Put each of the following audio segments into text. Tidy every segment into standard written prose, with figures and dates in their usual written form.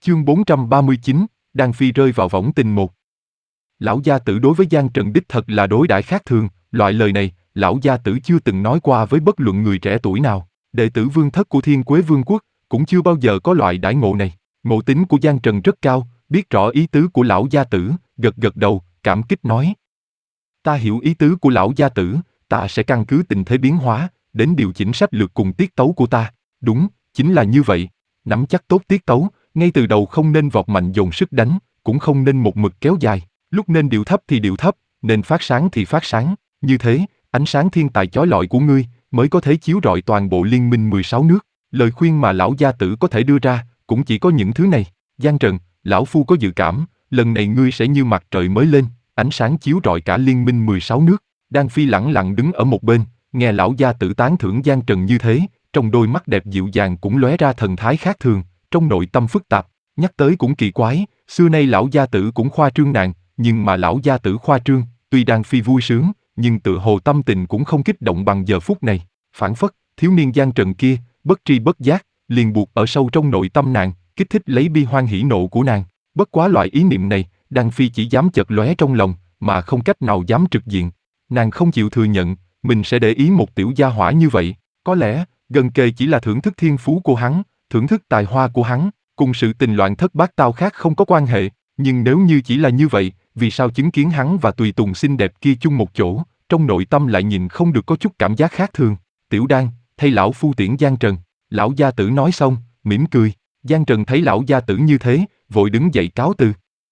Chương 439, Đan Phi rơi vào võng tình một. Lão gia tử đối với Giang Trần đích thật là đối đãi khác thường, loại lời này, lão gia tử chưa từng nói qua với bất luận người trẻ tuổi nào. Đệ tử vương thất của Thiên Quế Vương quốc cũng chưa bao giờ có loại đãi ngộ này. Ngộ tính của Giang Trần rất cao, biết rõ ý tứ của lão gia tử, gật gật đầu, cảm kích nói: Ta hiểu ý tứ của lão gia tử, ta sẽ căn cứ tình thế biến hóa, đến điều chỉnh sách lược cùng tiết tấu của ta. Đúng, chính là như vậy. Nắm chắc tốt tiết tấu, ngay từ đầu không nên vọt mạnh dồn sức đánh, cũng không nên một mực kéo dài. Lúc nên điệu thấp thì điệu thấp, nên phát sáng thì phát sáng. Như thế, ánh sáng thiên tài chói lọi của ngươi mới có thể chiếu rọi toàn bộ liên minh 16 nước. Lời khuyên mà lão gia tử có thể đưa ra cũng chỉ có những thứ này. Giang Trần, lão phu có dự cảm, lần này ngươi sẽ như mặt trời mới lên, ánh sáng chiếu rọi cả liên minh 16 nước. Đan Phi lẳng lặng đứng ở một bên, nghe lão gia tử tán thưởng Giang Trần như thế, trong đôi mắt đẹp dịu dàng cũng lóe ra thần thái khác thường, trong nội tâm phức tạp. Nhắc tới cũng kỳ quái, xưa nay lão gia tử cũng khoa trương nàng, nhưng mà lão gia tử khoa trương, tuy Đan Phi vui sướng, nhưng tựa hồ tâm tình cũng không kích động bằng giờ phút này. Phản phất, thiếu niên Giang Trần kia, bất tri bất giác, liền buộc ở sâu trong nội tâm nàng, kích thích lấy bi hoan hỉ nộ của nàng. Bất quá loại ý niệm này, Đan Phi chỉ dám chợt lóe trong lòng, mà không cách nào dám trực diện. Nàng không chịu thừa nhận, mình sẽ để ý một tiểu gia hỏa như vậy. Có lẽ, gần kề chỉ là thưởng thức thiên phú của hắn, thưởng thức tài hoa của hắn, cùng sự tình loạn thất bát tao khác không có quan hệ. Nhưng nếu như chỉ là như vậy, vì sao chứng kiến hắn và tùy tùng xinh đẹp kia chung một chỗ, trong nội tâm lại nhìn không được có chút cảm giác khác thường. Tiểu Đan, thay lão phu tiễn Giang Trần. Lão gia tử nói xong, mỉm cười. Giang Trần thấy lão gia tử như thế, vội đứng dậy cáo từ.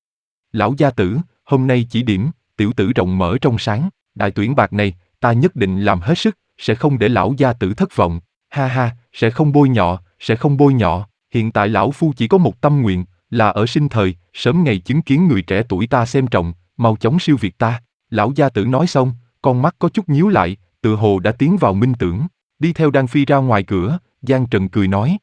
Lão gia tử, hôm nay chỉ điểm, tiểu tử rộng mở trong sáng, đại tuyển bạc này, ta nhất định làm hết sức, sẽ không để lão gia tử thất vọng. Ha ha, sẽ không bôi nhọ, sẽ không bôi nhọ. Hiện tại lão phu chỉ có một tâm nguyện, là ở sinh thời, sớm ngày chứng kiến người trẻ tuổi ta xem trọng, mau chóng siêu việt ta. Lão gia tử nói xong, con mắt có chút nhíu lại, tựa hồ đã tiến vào minh tưởng. Đi theo Đan Phi ra ngoài cửa, Giang Trần cười nói: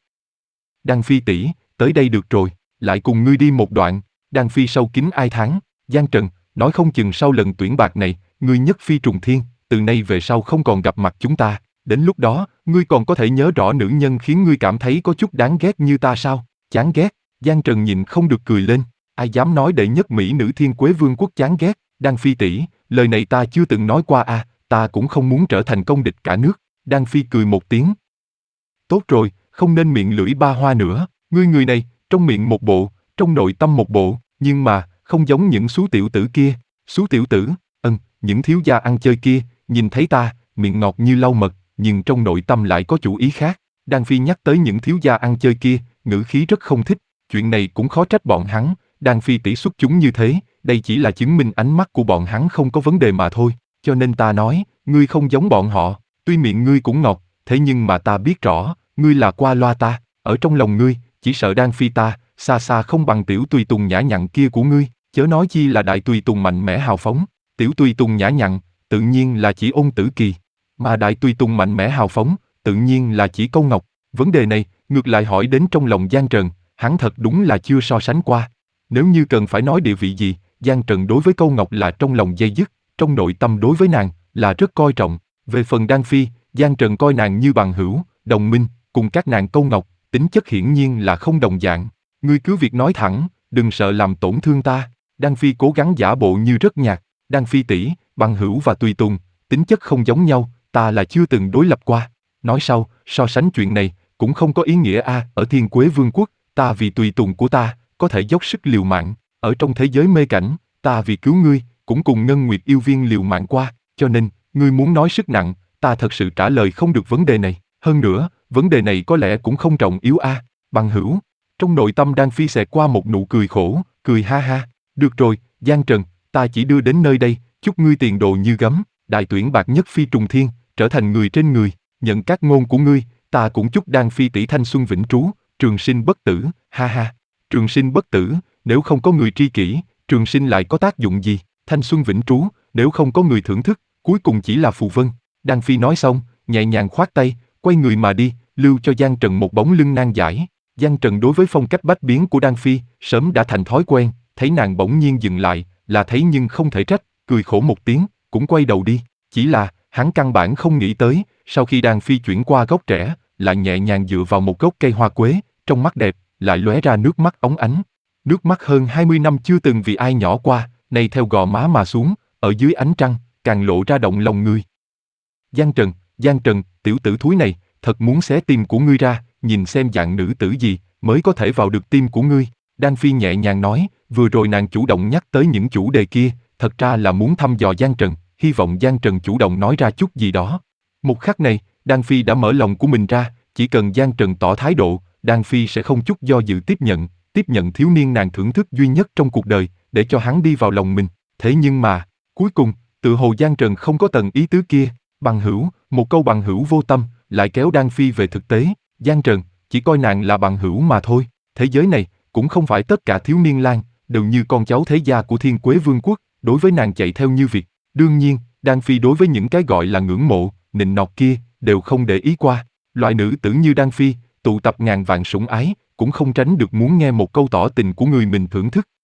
Đan Phi tỷ, tới đây được rồi, lại cùng ngươi đi một đoạn. Đan Phi sâu kín ai thán: Giang Trần, nói không chừng sau lần tuyển bạc này, ngươi nhất phi trùng thiên, từ nay về sau không còn gặp mặt chúng ta. Đến lúc đó, ngươi còn có thể nhớ rõ nữ nhân khiến ngươi cảm thấy có chút đáng ghét như ta sao? Chán ghét? Giang Trần nhịn không được cười lên. Ai dám nói đệ nhất mỹ nữ Thiên Quế Vương quốc chán ghét? Đan Phi tỷ, lời này ta chưa từng nói qua à, ta cũng không muốn trở thành công địch cả nước. Đan Phi cười một tiếng. Tốt rồi, không nên miệng lưỡi ba hoa nữa. Ngươi người này, trong miệng một bộ, trong nội tâm một bộ, nhưng mà, không giống những xú tiểu tử kia. Xú tiểu tử, những thiếu gia ăn chơi kia, nhìn thấy ta, miệng ngọt như lau mật, nhưng trong nội tâm lại có chủ ý khác. Đan Phi nhắc tới những thiếu gia ăn chơi kia, ngữ khí rất không thích. Chuyện này cũng khó trách bọn hắn, Đan Phi tỷ xuất chúng như thế, đây chỉ là chứng minh ánh mắt của bọn hắn không có vấn đề mà thôi. Cho nên ta nói, ngươi không giống bọn họ, tuy miệng ngươi cũng ngọt, thế nhưng mà ta biết rõ, ngươi là qua loa ta, ở trong lòng ngươi, chỉ sợ Đan Phi ta, xa xa không bằng tiểu tùy tùng nhã nhặn kia của ngươi, chớ nói chi là đại tùy tùng mạnh mẽ hào phóng. Tiểu tùy tùng nhã nhặn, tự nhiên là chỉ Ôn Tử Kỳ, mà đại tùy tùng mạnh mẽ hào phóng, tự nhiên là chỉ Câu Ngọc. Vấn đề này, ngược lại hỏi đến trong lòng Giang Trần, hắn thật đúng là chưa so sánh qua. Nếu như cần phải nói địa vị gì, Giang Trần đối với Câu Ngọc là trong lòng dây dứt, trong nội tâm đối với nàng là rất coi trọng. Về phần Đan Phi, Giang Trần coi nàng như bằng hữu, đồng minh, cùng các nàng Câu Ngọc, tính chất hiển nhiên là không đồng dạng. Ngươi cứ việc nói thẳng, đừng sợ làm tổn thương ta. Đan Phi cố gắng giả bộ như rất nhạt. Đan Phi tỷ, bằng hữu và tùy tùng, tính chất không giống nhau, ta là chưa từng đối lập qua. Nói sau, so sánh chuyện này, cũng không có ý nghĩa a. Ở Thiên Quế Vương quốc, ta vì tùy tùng của ta, có thể dốc sức liều mạng. Ở trong thế giới mê cảnh, ta vì cứu ngươi, cũng cùng Ngân Nguyệt yêu viên liều mạng qua. Cho nên, ngươi muốn nói sức nặng, ta thật sự trả lời không được vấn đề này. Hơn nữa, vấn đề này có lẽ cũng không trọng yếu a. Bằng hữu. Trong nội tâm Đan Phi xẹt qua một nụ cười khổ, cười ha ha. Được rồi, Giang Trần, ta chỉ đưa đến nơi đây, chúc ngươi tiền đồ như gấm, đại tuyển bạc nhất phi trùng thiên, trở thành người trên người, nhận các ngôn của ngươi, ta cũng chúc Đan Phi tỷ thanh xuân vĩnh trú, trường sinh bất tử, ha ha. Trường sinh bất tử, nếu không có người tri kỷ, trường sinh lại có tác dụng gì? Thanh xuân vĩnh trú, nếu không có người thưởng thức, cuối cùng chỉ là phù vân. Đan Phi nói xong, nhẹ nhàng khoát tay, quay người mà đi, lưu cho Giang Trần một bóng lưng nan giải. Giang Trần đối với phong cách bách biến của Đan Phi, sớm đã thành thói quen, thấy nàng bỗng nhiên dừng lại, là thấy nhưng không thể trách, cười khổ một tiếng, cũng quay đầu đi. Chỉ là, hắn căn bản không nghĩ tới, sau khi Đan Phi chuyển qua gốc trẻ, lại nhẹ nhàng dựa vào một gốc cây hoa quế, trong mắt đẹp, lại lóe ra nước mắt óng ánh. Nước mắt hơn 20 năm chưa từng vì ai nhỏ qua, nay theo gò má mà xuống, ở dưới ánh trăng, càng lộ ra động lòng người. Giang Trần, tiểu tử thúi này, thật muốn xé tim của ngươi ra, nhìn xem dạng nữ tử gì, mới có thể vào được tim của ngươi. Đan Phi nhẹ nhàng nói, vừa rồi nàng chủ động nhắc tới những chủ đề kia, thật ra là muốn thăm dò Giang Trần, hy vọng Giang Trần chủ động nói ra chút gì đó. Một khắc này, Đan Phi đã mở lòng của mình ra, chỉ cần Giang Trần tỏ thái độ, Đan Phi sẽ không chút do dự tiếp nhận thiếu niên nàng thưởng thức duy nhất trong cuộc đời, để cho hắn đi vào lòng mình. Thế nhưng mà, cuối cùng, tự hồ Giang Trần không có tầng ý tứ kia. Bằng hữu, một câu bằng hữu vô tâm, lại kéo Đan Phi về thực tế. Giang Trần, chỉ coi nàng là bằng hữu mà thôi. Thế giới này, cũng không phải tất cả thiếu niên lang đều như con cháu thế gia của Thiên Quế Vương quốc, đối với nàng chạy theo như việc. Đương nhiên, Đan Phi đối với những cái gọi là ngưỡng mộ, nịnh nọt kia, đều không để ý qua. Loại nữ tử như Đan Phi, tụ tập ngàn vạn sủng ái, cũng không tránh được muốn nghe một câu tỏ tình của người mình thưởng thức.